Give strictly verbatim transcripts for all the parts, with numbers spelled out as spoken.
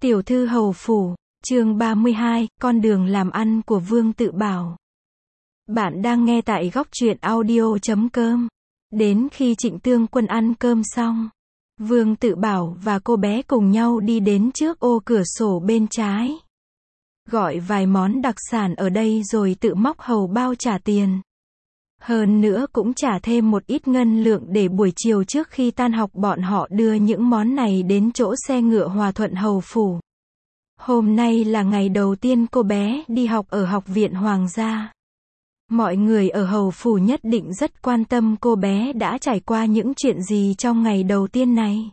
Tiểu thư hầu phủ, chương ba mươi hai, con đường làm ăn của Vương Tự Bảo. Bạn đang nghe tại góc truyện audio chấm com. Đến khi Trịnh Tương Quân ăn cơm xong, Vương Tự Bảo và cô bé cùng nhau đi đến trước ô cửa sổ bên trái. Gọi vài món đặc sản ở đây rồi tự móc hầu bao trả tiền. Hơn nữa cũng trả thêm một ít ngân lượng để buổi chiều trước khi tan học bọn họ đưa những món này đến chỗ xe ngựa Hòa Thuận hầu phủ. Hôm nay là ngày đầu tiên cô bé đi học ở học viện Hoàng gia. Mọi người ở hầu phủ nhất định rất quan tâm cô bé đã trải qua những chuyện gì trong ngày đầu tiên này.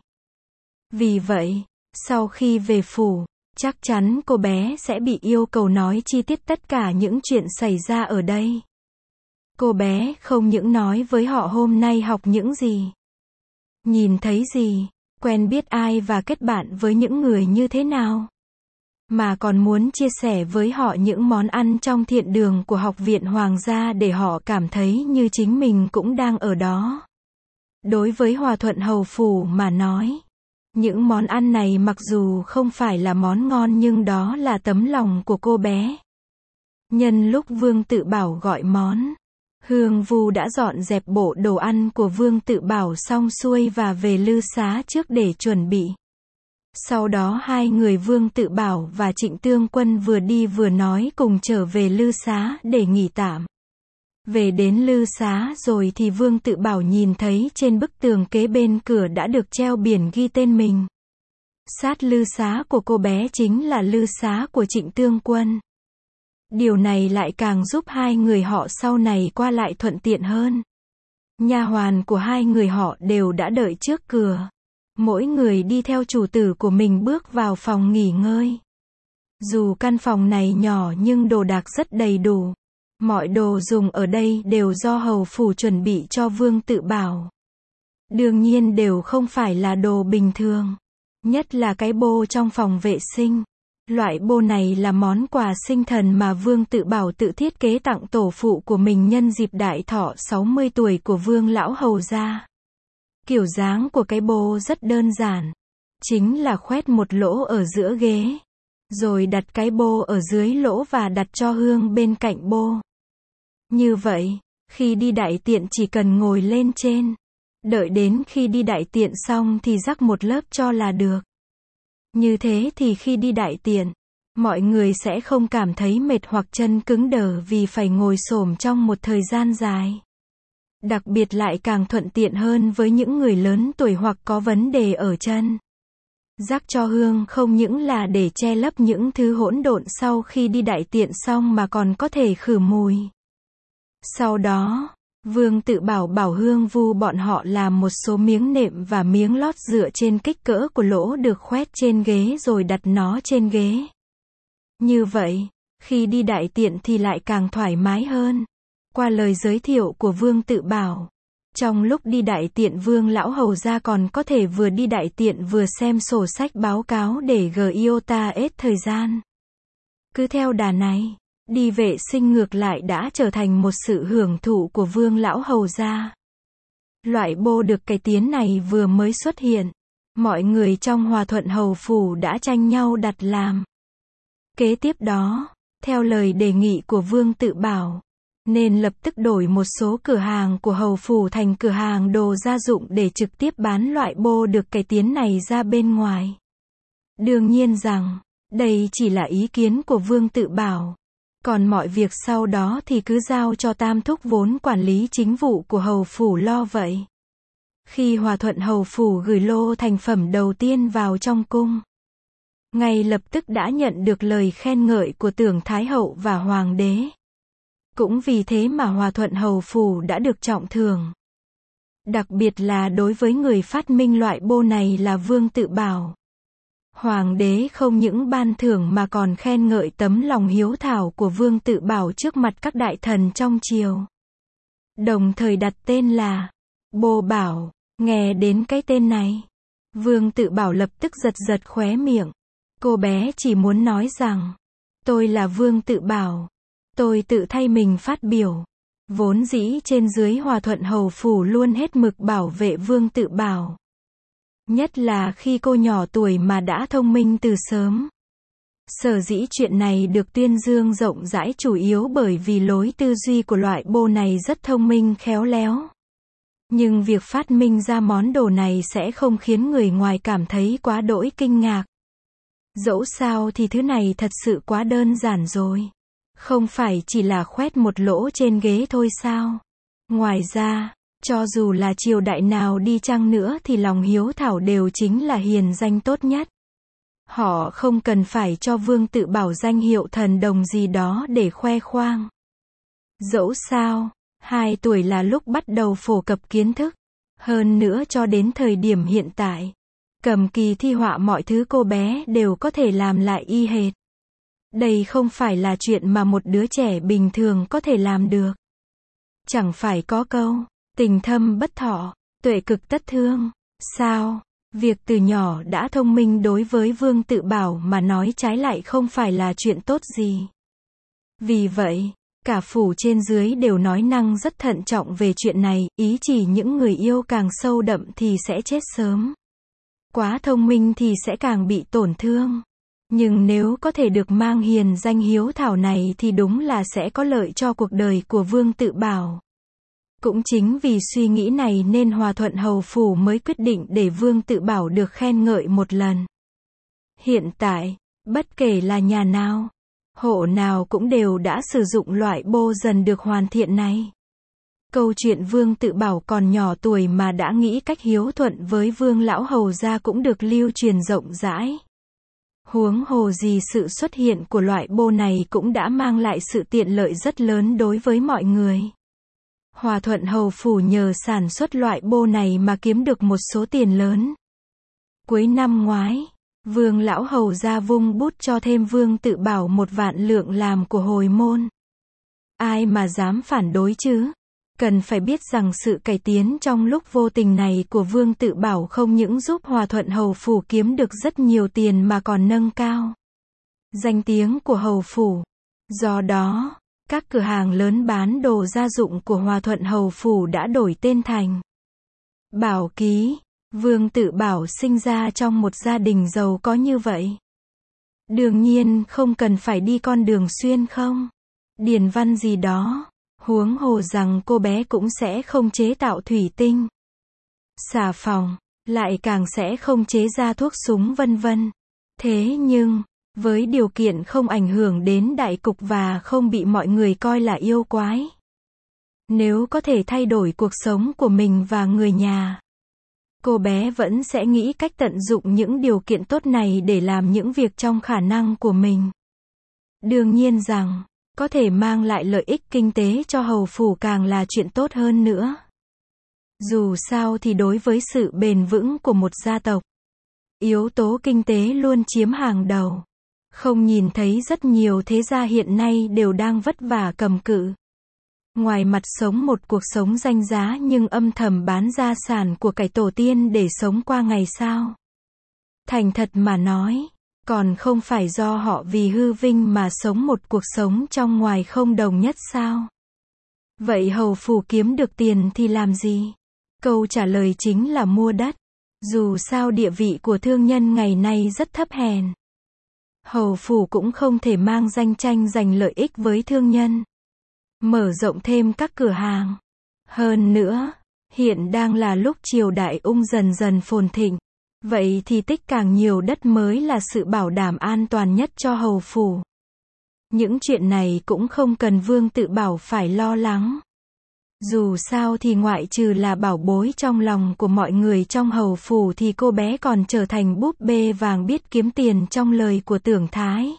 Vì vậy, sau khi về phủ, chắc chắn cô bé sẽ bị yêu cầu nói chi tiết tất cả những chuyện xảy ra ở đây. Cô bé không những nói với họ hôm nay học những gì, nhìn thấy gì, quen biết ai và kết bạn với những người như thế nào, mà còn muốn chia sẻ với họ những món ăn trong thiện đường của học viện Hoàng gia để họ cảm thấy như chính mình cũng đang ở đó. Đối với Hòa Thuận hầu phủ mà nói, những món ăn này mặc dù không phải là món ngon nhưng đó là tấm lòng của cô bé. Nhân lúc Vương Tự Bảo gọi món, Hương Vu đã dọn dẹp bộ đồ ăn của Vương Tự Bảo xong xuôi và về lư xá trước để chuẩn bị. Sau đó hai người Vương Tự Bảo và Trịnh Tương Quân vừa đi vừa nói cùng trở về lư xá để nghỉ tạm. Về đến lư xá rồi thì Vương Tự Bảo nhìn thấy trên bức tường kế bên cửa đã được treo biển ghi tên mình. Sát lư xá của cô bé chính là lư xá của Trịnh Tương Quân. Điều này lại càng giúp hai người họ sau này qua lại thuận tiện hơn. Nha hoàn của hai người họ đều đã đợi trước cửa. Mỗi người đi theo chủ tử của mình bước vào phòng nghỉ ngơi. Dù căn phòng này nhỏ nhưng đồ đạc rất đầy đủ. Mọi đồ dùng ở đây đều do hầu phủ chuẩn bị cho Vương Tự Bảo. Đương nhiên đều không phải là đồ bình thường. Nhất là cái bô trong phòng vệ sinh. Loại bô này là món quà sinh thần mà Vương Tự Bảo tự thiết kế tặng tổ phụ của mình nhân dịp đại thọ sáu mươi tuổi của Vương lão hầu gia. Kiểu dáng của cái bô rất đơn giản. Chính là khoét một lỗ ở giữa ghế. Rồi đặt cái bô ở dưới lỗ và đặt cho hương bên cạnh bô. Như vậy, khi đi đại tiện chỉ cần ngồi lên trên. Đợi đến khi đi đại tiện xong thì rắc một lớp cho là được. Như thế thì khi đi đại tiện, mọi người sẽ không cảm thấy mệt hoặc chân cứng đờ vì phải ngồi xổm trong một thời gian dài. Đặc biệt lại càng thuận tiện hơn với những người lớn tuổi hoặc có vấn đề ở chân. Rắc cho hương không những là để che lấp những thứ hỗn độn sau khi đi đại tiện xong mà còn có thể khử mùi. Sau đó, Vương Tự Bảo bảo Hương Vu bọn họ làm một số miếng nệm và miếng lót dựa trên kích cỡ của lỗ được khoét trên ghế rồi đặt nó trên ghế. Như vậy, khi đi đại tiện thì lại càng thoải mái hơn. Qua lời giới thiệu của Vương Tự Bảo, trong lúc đi đại tiện Vương lão hầu gia còn có thể vừa đi đại tiện vừa xem sổ sách báo cáo để giota hết thời gian. Cứ theo đà này, đi vệ sinh ngược lại đã trở thành một sự hưởng thụ của Vương lão hầu gia. Loại bô được cải tiến này vừa mới xuất hiện, mọi người trong Hòa Thuận hầu phủ đã tranh nhau đặt làm. Kế tiếp đó, theo lời đề nghị của Vương Tự Bảo, nên lập tức đổi một số cửa hàng của hầu phủ thành cửa hàng đồ gia dụng để trực tiếp bán loại bô được cải tiến này ra bên ngoài. Đương nhiên rằng, đây chỉ là ý kiến của Vương Tự Bảo. Còn mọi việc sau đó thì cứ giao cho Tam Thúc vốn quản lý chính vụ của hầu phủ lo vậy. Khi Hòa Thuận hầu phủ gửi lô thành phẩm đầu tiên vào trong cung, ngay lập tức đã nhận được lời khen ngợi của Tưởng Thái hậu và Hoàng đế. Cũng vì thế mà Hòa Thuận hầu phủ đã được trọng thưởng. Đặc biệt là đối với người phát minh loại bô này là Vương Tự Bảo. Hoàng đế không những ban thưởng mà còn khen ngợi tấm lòng hiếu thảo của Vương Tự Bảo trước mặt các đại thần trong triều. Đồng thời đặt tên là Bô Bảo. Nghe đến cái tên này, Vương Tự Bảo lập tức giật giật khóe miệng. Cô bé chỉ muốn nói rằng, tôi là Vương Tự Bảo. Tôi tự thay mình phát biểu. Vốn dĩ trên dưới Hòa Thuận hầu phủ luôn hết mực bảo vệ Vương Tự Bảo. Nhất là khi cô nhỏ tuổi mà đã thông minh từ sớm. Sở dĩ chuyện này được tuyên dương rộng rãi chủ yếu bởi vì lối tư duy của loại bô này rất thông minh khéo léo. Nhưng việc phát minh ra món đồ này sẽ không khiến người ngoài cảm thấy quá đỗi kinh ngạc. Dẫu sao thì thứ này thật sự quá đơn giản rồi. Không phải chỉ là khoét một lỗ trên ghế thôi sao? Ngoài ra, cho dù là triều đại nào đi chăng nữa thì lòng hiếu thảo đều chính là hiền danh tốt nhất. Họ không cần phải cho Vương Tự Bảo danh hiệu thần đồng gì đó để khoe khoang. Dẫu sao, hai tuổi là lúc bắt đầu phổ cập kiến thức. Hơn nữa cho đến thời điểm hiện tại, cầm kỳ thi họa mọi thứ cô bé đều có thể làm lại y hệt. Đây không phải là chuyện mà một đứa trẻ bình thường có thể làm được. Chẳng phải có câu, tình thâm bất thọ, tuệ cực tất thương, sao? Việc từ nhỏ đã thông minh đối với Vương Tự Bảo mà nói trái lại không phải là chuyện tốt gì. Vì vậy, cả phủ trên dưới đều nói năng rất thận trọng về chuyện này, ý chỉ những người yêu càng sâu đậm thì sẽ chết sớm. Quá thông minh thì sẽ càng bị tổn thương. Nhưng nếu có thể được mang hiền danh hiếu thảo này thì đúng là sẽ có lợi cho cuộc đời của Vương Tự Bảo. Cũng chính vì suy nghĩ này nên Hòa Thuận Hầu Phủ mới quyết định để Vương Tự Bảo được khen ngợi một lần. Hiện tại, bất kể là nhà nào, hộ nào cũng đều đã sử dụng loại bô dần được hoàn thiện này. Câu chuyện Vương Tự Bảo còn nhỏ tuổi mà đã nghĩ cách hiếu thuận với Vương Lão Hầu gia cũng được lưu truyền rộng rãi. Huống hồ gì sự xuất hiện của loại bô này cũng đã mang lại sự tiện lợi rất lớn đối với mọi người. Hòa Thuận Hầu Phủ nhờ sản xuất loại bô này mà kiếm được một số tiền lớn. Cuối năm ngoái, Vương Lão Hầu gia vung bút cho thêm Vương Tự Bảo một vạn lượng làm của hồi môn. Ai mà dám phản đối chứ? Cần phải biết rằng sự cải tiến trong lúc vô tình này của Vương Tự Bảo không những giúp Hòa Thuận Hầu Phủ kiếm được rất nhiều tiền mà còn nâng cao danh tiếng của Hầu Phủ. Do đó, các cửa hàng lớn bán đồ gia dụng của Hòa Thuận Hầu Phủ đã đổi tên thành Bảo Ký. Vương Tự Bảo sinh ra trong một gia đình giàu có như vậy. Đương nhiên không cần phải đi con đường xuyên không điền văn gì đó. Huống hồ rằng cô bé cũng sẽ không chế tạo thủy tinh, xà phòng, lại càng sẽ không chế ra thuốc súng vân vân. Thế nhưng, với điều kiện không ảnh hưởng đến đại cục và không bị mọi người coi là yêu quái. Nếu có thể thay đổi cuộc sống của mình và người nhà, cô bé vẫn sẽ nghĩ cách tận dụng những điều kiện tốt này để làm những việc trong khả năng của mình. Đương nhiên rằng, có thể mang lại lợi ích kinh tế cho Hầu Phủ càng là chuyện tốt hơn nữa. Dù sao thì đối với sự bền vững của một gia tộc, yếu tố kinh tế luôn chiếm hàng đầu. Không nhìn thấy rất nhiều thế gia hiện nay đều đang vất vả cầm cự. Ngoài mặt sống một cuộc sống danh giá nhưng âm thầm bán gia sản của cải tổ tiên để sống qua ngày sao. Thành thật mà nói, còn không phải do họ vì hư vinh mà sống một cuộc sống trong ngoài không đồng nhất sao? Vậy Hầu Phủ kiếm được tiền thì làm gì? Câu trả lời chính là mua đất. Dù sao địa vị của thương nhân ngày nay rất thấp hèn. Hầu Phủ cũng không thể mang danh tranh giành lợi ích với thương nhân. Mở rộng thêm các cửa hàng. Hơn nữa, hiện đang là lúc triều đại Ung dần dần phồn thịnh. Vậy thì tích càng nhiều đất mới là sự bảo đảm an toàn nhất cho Hầu Phủ. Những chuyện này cũng không cần Vương Tự Bảo phải lo lắng. Dù sao thì ngoại trừ là bảo bối trong lòng của mọi người trong Hầu Phủ thì cô bé còn trở thành búp bê vàng biết kiếm tiền trong lời của Tưởng Thái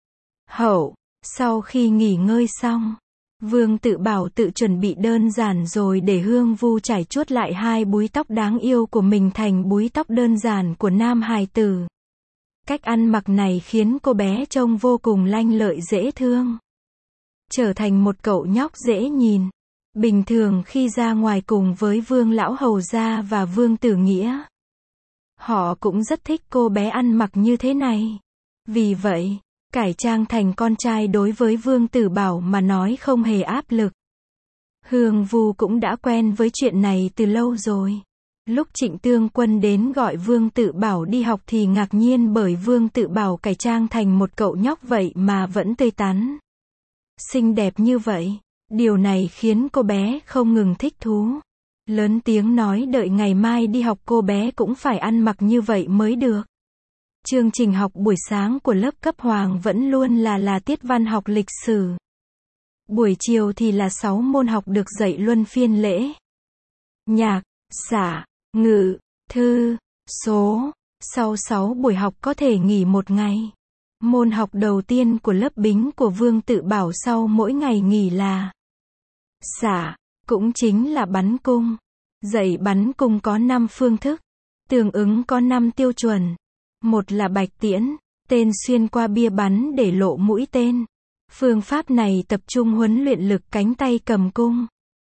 Hậu. Sau khi nghỉ ngơi xong, Vương Tự Bảo tự chuẩn bị đơn giản rồi để Hương Vu trải chuốt lại hai búi tóc đáng yêu của mình thành búi tóc đơn giản của nam hài tử. Cách ăn mặc này khiến cô bé trông vô cùng lanh lợi dễ thương. Trở thành một cậu nhóc dễ nhìn. Bình thường khi ra ngoài cùng với Vương Lão Hầu gia và Vương Tử Nghĩa, họ cũng rất thích cô bé ăn mặc như thế này. Vì vậy, cải trang thành con trai đối với Vương Tự Bảo mà nói không hề áp lực. Hương Vu cũng đã quen với chuyện này từ lâu rồi. Lúc Trịnh Tương Quân đến gọi Vương Tự Bảo đi học thì ngạc nhiên bởi Vương Tự Bảo cải trang thành một cậu nhóc vậy mà vẫn tươi tắn, xinh đẹp như vậy. Điều này khiến cô bé không ngừng thích thú. Lớn tiếng nói đợi ngày mai đi học cô bé cũng phải ăn mặc như vậy mới được. Chương trình học buổi sáng của lớp cấp Hoàng vẫn luôn là là tiết văn học lịch sử. Buổi chiều thì là sáu môn học được dạy luân phiên lễ. Nhạc, xả, ngữ, thư, số. Sau sáu buổi học có thể nghỉ một ngày. Môn học đầu tiên của lớp Bính của Vương Tự Bảo sau mỗi ngày nghỉ là xả, cũng chính là bắn cung. Dạy bắn cung có năm phương thức, tương ứng có năm tiêu chuẩn. Một là bạch tiễn, tên xuyên qua bia bắn để lộ mũi tên. Phương pháp này tập trung huấn luyện lực cánh tay cầm cung.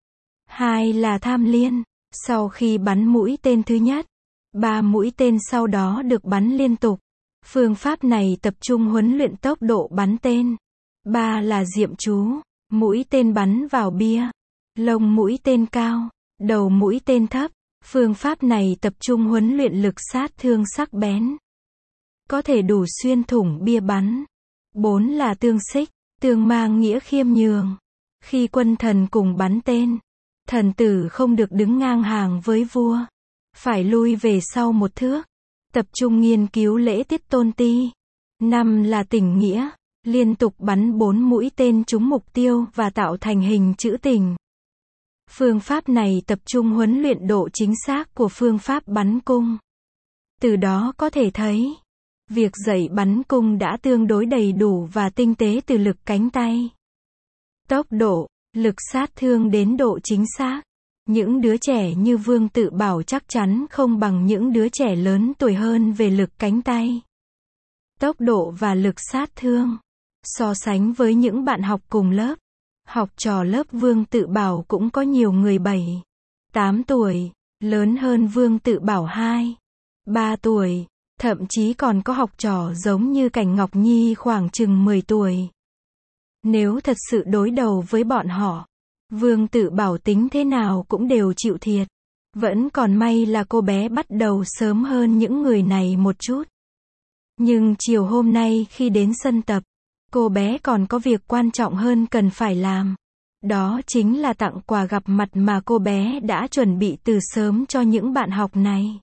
Hai là tham liên, sau khi bắn mũi tên thứ nhất, ba mũi tên sau đó được bắn liên tục. Phương pháp này tập trung huấn luyện tốc độ bắn tên. Ba là diệm chú, mũi tên bắn vào bia, lông mũi tên cao, đầu mũi tên thấp. Phương pháp này tập trung huấn luyện lực sát thương sắc bén, có thể đủ xuyên thủng bia bắn. Bốn là tương xích, tương mang nghĩa khiêm nhường. Khi quân thần cùng bắn tên, thần tử không được đứng ngang hàng với vua, phải lui về sau một thước, tập trung nghiên cứu lễ tiết tôn ti. Năm là tình nghĩa, liên tục bắn bốn mũi tên trúng mục tiêu và tạo thành hình chữ tình. Phương pháp này tập trung huấn luyện độ chính xác của phương pháp bắn cung. Từ đó có thể thấy, việc dạy bắn cung đã tương đối đầy đủ và tinh tế từ lực cánh tay, tốc độ, lực sát thương đến độ chính xác. Những đứa trẻ như Vương Tự Bảo chắc chắn không bằng những đứa trẻ lớn tuổi hơn về lực cánh tay, tốc độ và lực sát thương. So sánh với những bạn học cùng lớp, học trò lớp Vương Tự Bảo cũng có nhiều người bảy, tám tuổi, lớn hơn Vương Tự Bảo hai, ba tuổi. Thậm chí còn có học trò giống như Cảnh Ngọc Nhi khoảng chừng mười tuổi. Nếu thật sự đối đầu với bọn họ, Vương Tự Bảo tính thế nào cũng đều chịu thiệt. Vẫn còn may là cô bé bắt đầu sớm hơn những người này một chút. Nhưng chiều hôm nay khi đến sân tập, cô bé còn có việc quan trọng hơn cần phải làm. Đó chính là tặng quà gặp mặt mà cô bé đã chuẩn bị từ sớm cho những bạn học này.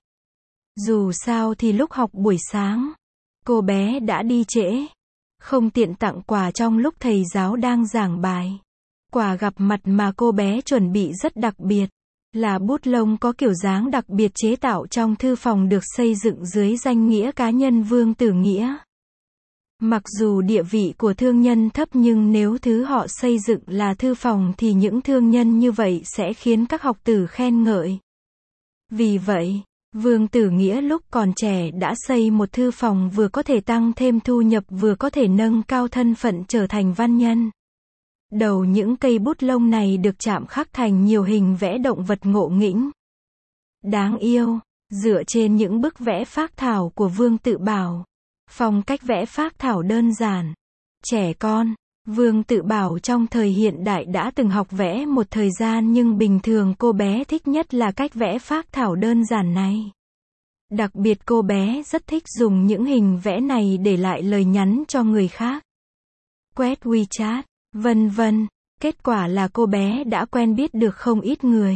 Dù sao thì lúc học buổi sáng, cô bé đã đi trễ, không tiện tặng quà trong lúc thầy giáo đang giảng bài. Quà gặp mặt mà cô bé chuẩn bị rất đặc biệt, là bút lông có kiểu dáng đặc biệt chế tạo trong thư phòng được xây dựng dưới danh nghĩa cá nhân Vương Tử Nghĩa. Mặc dù địa vị của thương nhân thấp nhưng nếu thứ họ xây dựng là thư phòng thì những thương nhân như vậy sẽ khiến các học tử khen ngợi. Vì vậy, Vương Tử Nghĩa lúc còn trẻ đã xây một thư phòng vừa có thể tăng thêm thu nhập vừa có thể nâng cao thân phận trở thành văn nhân. Đầu những cây bút lông này được chạm khắc thành nhiều hình vẽ động vật ngộ nghĩnh, đáng yêu, dựa trên những bức vẽ phác thảo của Vương Tự Bảo. Phong cách vẽ phác thảo đơn giản, trẻ con. Vương Tự Bảo trong thời hiện đại đã từng học vẽ một thời gian nhưng bình thường cô bé thích nhất là cách vẽ phác thảo đơn giản này. Đặc biệt cô bé rất thích dùng những hình vẽ này để lại lời nhắn cho người khác, quét WeChat, vân vân. Kết quả là cô bé đã quen biết được không ít người.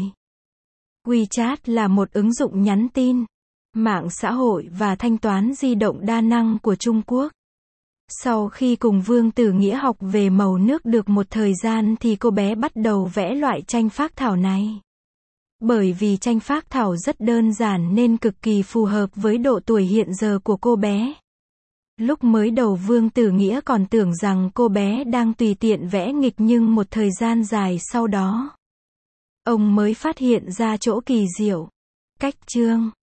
WeChat là một ứng dụng nhắn tin, mạng xã hội và thanh toán di động đa năng của Trung Quốc. Sau khi cùng Vương Tử Nghĩa học về màu nước được một thời gian thì cô bé bắt đầu vẽ loại tranh phác thảo này. Bởi vì tranh phác thảo rất đơn giản nên cực kỳ phù hợp với độ tuổi hiện giờ của cô bé. Lúc mới đầu Vương Tử Nghĩa còn tưởng rằng cô bé đang tùy tiện vẽ nghịch nhưng một thời gian dài sau đó, ông mới phát hiện ra chỗ kỳ diệu. Cách chương